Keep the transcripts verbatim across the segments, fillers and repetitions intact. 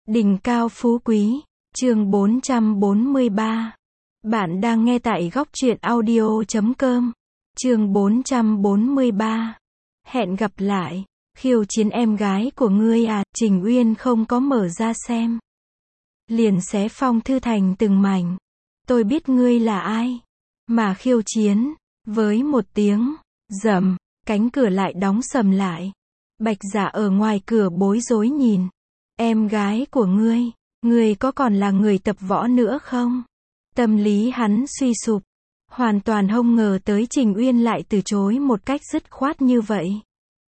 Đỉnh cao phú quý, chương bốn trăm bốn mươi ba. Bạn đang nghe tại góc truyện audio chấm com. Chương bốn trăm bốn mươi ba. Hẹn gặp lại. Khiêu chiến em gái của ngươi à? Trình Uyên không có mở ra xem. Liền xé phong thư thành từng mảnh. Tôi biết ngươi là ai. Mà khiêu chiến. Với một tiếng rầm, cánh cửa lại đóng sầm lại. Bạch Dạ ở ngoài cửa bối rối nhìn. Em gái của ngươi, ngươi có còn là người tập võ nữa không? Tâm lý hắn suy sụp, hoàn toàn không ngờ tới Trình Uyên lại từ chối một cách dứt khoát như vậy.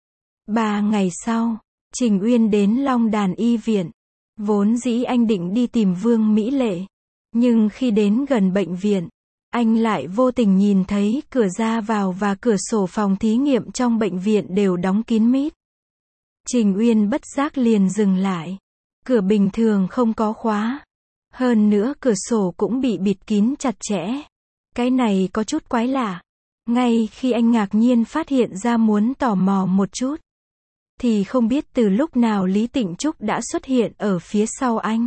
Ba ngày sau, Trình Uyên đến Long Đàn y viện. Vốn dĩ anh định đi tìm Vương Mỹ Lệ, nhưng khi đến gần bệnh viện, anh lại vô tình nhìn thấy cửa ra vào và cửa sổ phòng thí nghiệm trong bệnh viện đều đóng kín mít. Trình Uyên bất giác liền dừng lại. Cửa bình thường không có khóa. Hơn nữa cửa sổ cũng bị bịt kín chặt chẽ. Cái này có chút quái lạ. Ngay khi anh ngạc nhiên phát hiện ra muốn tò mò một chút, thì không biết từ lúc nào Lý Tịnh Trúc đã xuất hiện ở phía sau anh.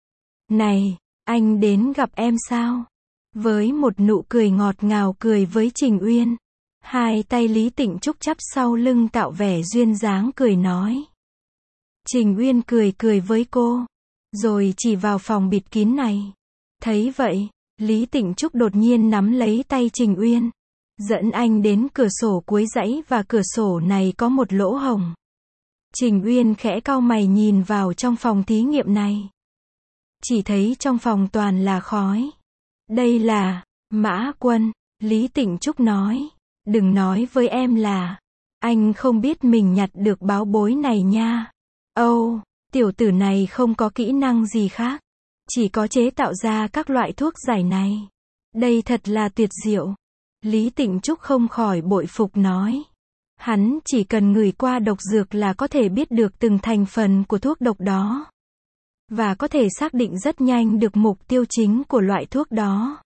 Này, anh đến gặp em sao? Với một nụ cười ngọt ngào cười với Trình Uyên. Hai tay Lý Tịnh Trúc chắp sau lưng tạo vẻ duyên dáng cười nói. Trình Uyên cười cười với cô, rồi chỉ vào phòng bịt kín này. Thấy vậy, Lý Tịnh Trúc đột nhiên nắm lấy tay Trình Uyên, dẫn anh đến cửa sổ cuối dãy và cửa sổ này có một lỗ hổng. Trình Uyên khẽ cau mày nhìn vào trong phòng thí nghiệm này. Chỉ thấy trong phòng toàn là khói. Đây là Mã Quân, Lý Tịnh Trúc nói. Đừng nói với em là anh không biết mình nhặt được báo bối này nha. Âu, oh, tiểu tử này không có kỹ năng gì khác, chỉ có chế tạo ra các loại thuốc giải này. Đây thật là tuyệt diệu. Lý Tịnh Trúc không khỏi bội phục nói. Hắn chỉ cần ngửi qua độc dược là có thể biết được từng thành phần của thuốc độc đó. Và có thể xác định rất nhanh được mục tiêu chính của loại thuốc đó.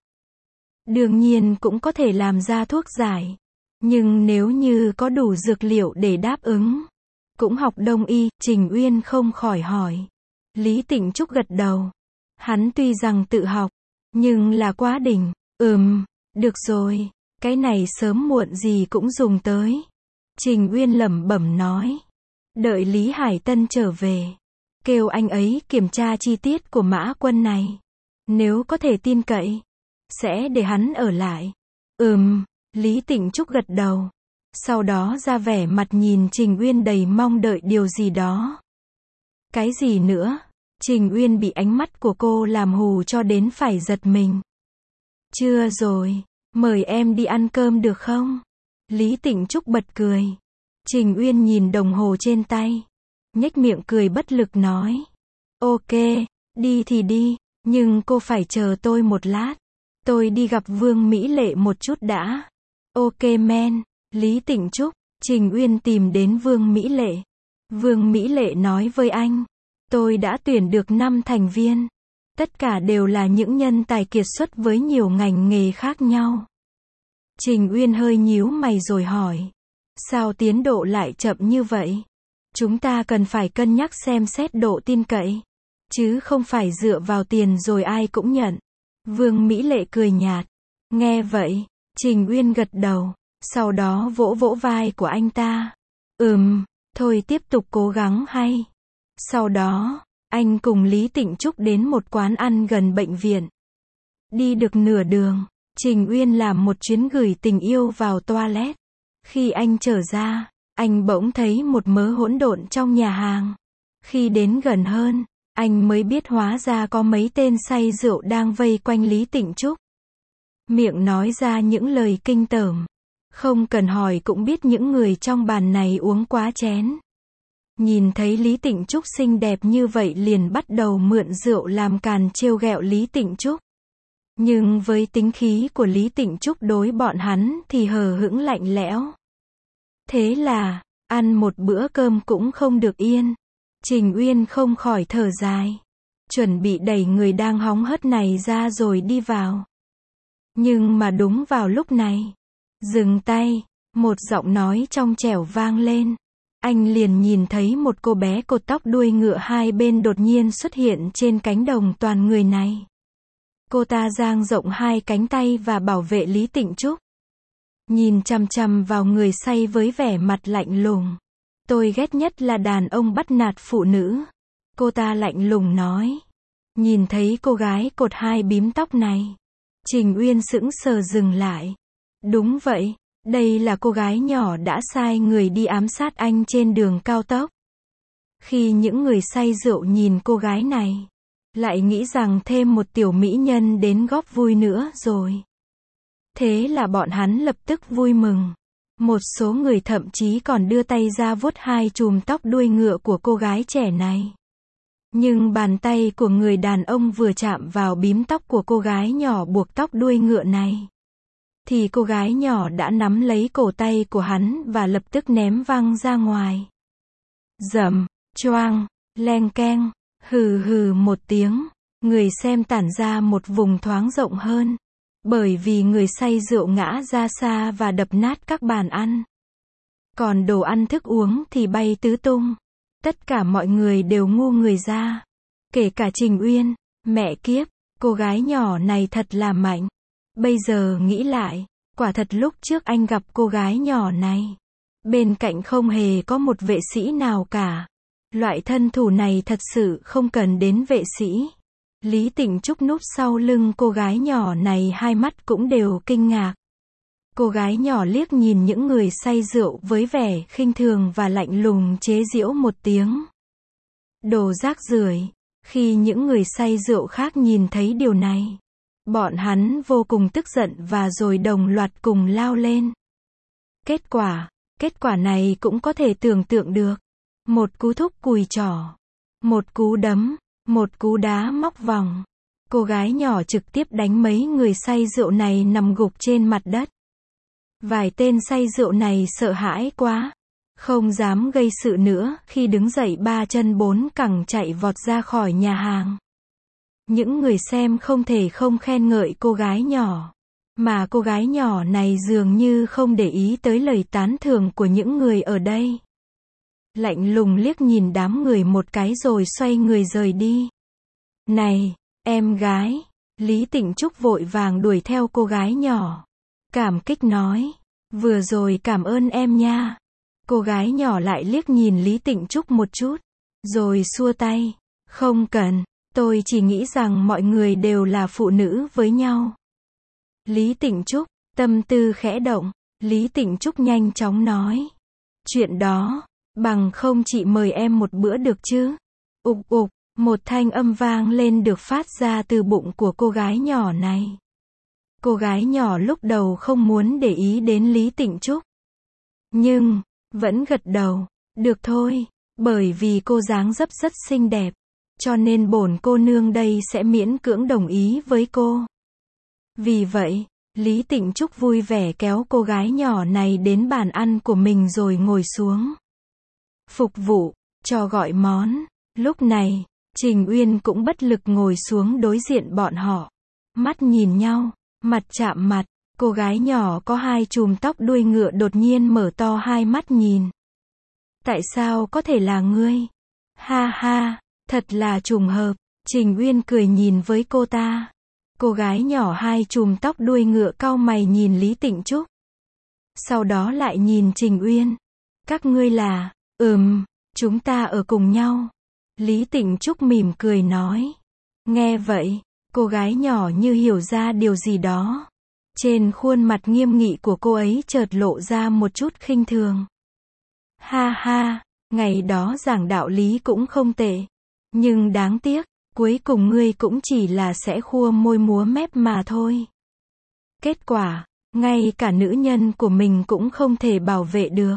Đương nhiên cũng có thể làm ra thuốc giải. Nhưng nếu như có đủ dược liệu để đáp ứng, cũng học đông y, Trình Uyên không khỏi hỏi. Lý Tịnh Trúc gật đầu. Hắn tuy rằng tự học, nhưng là quá đỉnh. Ừm, được rồi, cái này sớm muộn gì cũng dùng tới. Trình Uyên lẩm bẩm nói. Đợi Lý Hải Tân trở về, kêu anh ấy kiểm tra chi tiết của Mã Quân này. Nếu có thể tin cậy, sẽ để hắn ở lại. Ừm, Lý Tịnh Trúc gật đầu. Sau đó ra vẻ mặt nhìn Trình Uyên đầy mong đợi điều gì đó. Cái gì nữa? Trình Uyên bị ánh mắt của cô làm hù cho đến phải giật mình. Chưa rồi, mời em đi ăn cơm được không? Lý Tịnh Trúc bật cười. Trình Uyên nhìn đồng hồ trên tay, nhếch miệng cười bất lực nói. Ok, đi thì đi, nhưng cô phải chờ tôi một lát. Tôi đi gặp Vương Mỹ Lệ một chút đã. Ok men. Lý Tịnh Trúc, Trình Uyên tìm đến Vương Mỹ Lệ. Vương Mỹ Lệ nói với anh. Tôi đã tuyển được năm thành viên. Tất cả đều là những nhân tài kiệt xuất với nhiều ngành nghề khác nhau. Trình Uyên hơi nhíu mày rồi hỏi. Sao tiến độ lại chậm như vậy? Chúng ta cần phải cân nhắc xem xét độ tin cậy, chứ không phải dựa vào tiền rồi ai cũng nhận. Vương Mỹ Lệ cười nhạt. Nghe vậy, Trình Uyên gật đầu. Sau đó vỗ vỗ vai của anh ta. Ừm, thôi tiếp tục cố gắng hay. Sau đó, anh cùng Lý Tịnh Trúc đến một quán ăn gần bệnh viện. Đi được nửa đường, Trình Uyên làm một chuyến gửi tình yêu vào toilet. Khi anh trở ra, anh bỗng thấy một mớ hỗn độn trong nhà hàng. Khi đến gần hơn, anh mới biết hóa ra có mấy tên say rượu đang vây quanh Lý Tịnh Trúc. Miệng nói ra những lời kinh tởm. Không cần hỏi cũng biết những người trong bàn này uống quá chén. Nhìn thấy Lý Tịnh Trúc xinh đẹp như vậy liền bắt đầu mượn rượu làm càn trêu ghẹo Lý Tịnh Trúc. Nhưng với tính khí của Lý Tịnh Trúc đối bọn hắn thì hờ hững lạnh lẽo. Thế là, ăn một bữa cơm cũng không được yên. Trình Uyên không khỏi thở dài. Chuẩn bị đẩy người đang hóng hớt này ra rồi đi vào. Nhưng mà đúng vào lúc này. Dừng tay, một giọng nói trong trẻo vang lên. anh liền nhìn thấy một cô bé cột tóc đuôi ngựa hai bên đột nhiên xuất hiện trên cánh đồng toàn người này. Cô ta dang rộng hai cánh tay và bảo vệ Lý Tịnh Trúc. Nhìn chằm chằm vào người say với vẻ mặt lạnh lùng. Tôi ghét nhất là đàn ông bắt nạt phụ nữ. Cô ta lạnh lùng nói. Nhìn thấy cô gái cột hai bím tóc này. Trình Uyên sững sờ dừng lại. Đúng vậy, đây là cô gái nhỏ đã sai người đi ám sát anh trên đường cao tốc. Khi những người say rượu nhìn cô gái này, lại nghĩ rằng thêm một tiểu mỹ nhân đến góp vui nữa rồi. Thế là bọn hắn lập tức vui mừng. Một số người thậm chí còn đưa tay ra vuốt hai chùm tóc đuôi ngựa của cô gái trẻ này. Nhưng bàn tay của người đàn ông vừa chạm vào bím tóc của cô gái nhỏ buộc tóc đuôi ngựa này, thì cô gái nhỏ đã nắm lấy cổ tay của hắn và lập tức ném văng ra ngoài. Rầm, choang, leng keng, hừ hừ một tiếng, người xem tản ra một vùng thoáng rộng hơn. Bởi vì người say rượu ngã ra xa và đập nát các bàn ăn. Còn đồ ăn thức uống thì bay tứ tung. Tất cả mọi người đều ngu người ra. Kể cả Trình Uyên. Mẹ kiếp, cô gái nhỏ này thật là mạnh. Bây giờ nghĩ lại, quả thật lúc trước anh gặp cô gái nhỏ này, bên cạnh không hề có một vệ sĩ nào cả. Loại thân thủ này thật sự không cần đến vệ sĩ. Lý Tịnh Trúc núp sau lưng cô gái nhỏ này, hai mắt cũng đều kinh ngạc. Cô gái nhỏ liếc nhìn những người say rượu với vẻ khinh thường và lạnh lùng chế giễu một tiếng. Đồ rác rưởi. Khi những người say rượu khác nhìn thấy điều này, bọn hắn vô cùng tức giận và rồi đồng loạt cùng lao lên. Kết quả, kết quả này cũng có thể tưởng tượng được. Một cú thúc cùi chỏ, một cú đấm, một cú đá móc vòng. Cô gái nhỏ trực tiếp đánh mấy người say rượu này nằm gục trên mặt đất. Vài tên say rượu này sợ hãi quá, không dám gây sự nữa, khi đứng dậy ba chân bốn cẳng chạy vọt ra khỏi nhà hàng. Những người xem không thể không khen ngợi cô gái nhỏ, mà cô gái nhỏ này dường như không để ý tới lời tán thưởng của những người ở đây. Lạnh lùng liếc nhìn đám người một cái rồi xoay người rời đi. Này, em gái, Lý Tịnh Trúc vội vàng đuổi theo cô gái nhỏ. Cảm kích nói, vừa rồi cảm ơn em nha. Cô gái nhỏ lại liếc nhìn Lý Tịnh Trúc một chút, rồi xua tay. Không cần, tôi chỉ nghĩ rằng mọi người đều là phụ nữ với nhau. Lý Tịnh Trúc, tâm tư khẽ động, Lý Tịnh Trúc nhanh chóng nói. Chuyện đó, bằng không chị mời em một bữa được chứ? Ục ục, một thanh âm vang lên được phát ra từ bụng của cô gái nhỏ này. Cô gái nhỏ lúc đầu không muốn để ý đến Lý Tịnh Trúc, nhưng vẫn gật đầu. Được thôi, bởi vì cô dáng dấp rất xinh đẹp, cho nên bổn cô nương đây sẽ miễn cưỡng đồng ý với cô. Vì vậy, Lý Tịnh Trúc vui vẻ kéo cô gái nhỏ này đến bàn ăn của mình rồi ngồi xuống. Phục vụ, cho gọi món. Lúc này, Trình Uyên cũng bất lực ngồi xuống đối diện bọn họ. Mắt nhìn nhau, mặt chạm mặt, cô gái nhỏ có hai chùm tóc đuôi ngựa đột nhiên mở to hai mắt nhìn. Tại sao có thể là ngươi? Ha ha, thật là trùng hợp. Trình Uyên cười nhìn với cô ta. Cô gái nhỏ hai chùm tóc đuôi ngựa cau mày nhìn Lý Tịnh Trúc. Sau đó lại nhìn Trình Uyên. Các ngươi là, ừm, chúng ta ở cùng nhau. Lý Tịnh Trúc mỉm cười nói. Nghe vậy, cô gái nhỏ như hiểu ra điều gì đó. Trên khuôn mặt nghiêm nghị của cô ấy chợt lộ ra một chút khinh thường. Ha ha, ngày đó giảng đạo lý cũng không tệ. Nhưng đáng tiếc, cuối cùng ngươi cũng chỉ là sẽ khua môi múa mép mà thôi. Kết quả, ngay cả nữ nhân của mình cũng không thể bảo vệ được.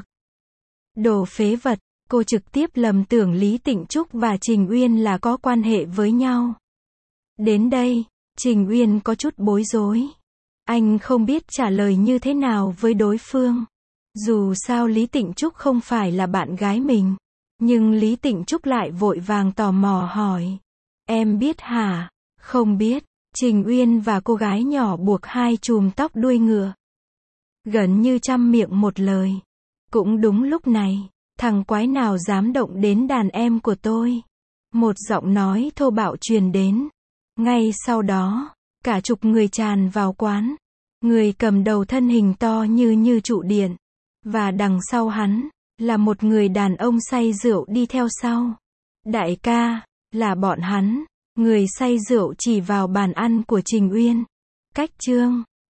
Đồ phế vật, cô trực tiếp lầm tưởng Lý Tịnh Trúc và Trình Uyên là có quan hệ với nhau. Đến đây, Trình Uyên có chút bối rối. Anh không biết trả lời như thế nào với đối phương. Dù sao Lý Tịnh Trúc không phải là bạn gái mình. Nhưng Lý Tịnh Trúc lại vội vàng tò mò hỏi. Em biết hả? Không biết. Trình Uyên và cô gái nhỏ buộc hai chùm tóc đuôi ngựa. Gần như trăm miệng một lời. Cũng đúng lúc này, Thằng quái nào dám động đến đàn em của tôi? Một giọng nói thô bạo truyền đến. Ngay sau đó, cả chục người tràn vào quán. Người cầm đầu thân hình to như như trụ điện. Và đằng sau hắn, là một người đàn ông say rượu đi theo sau. Đại ca, là bọn hắn. Người say rượu chỉ vào bàn ăn của Trình Uyên. Cách chương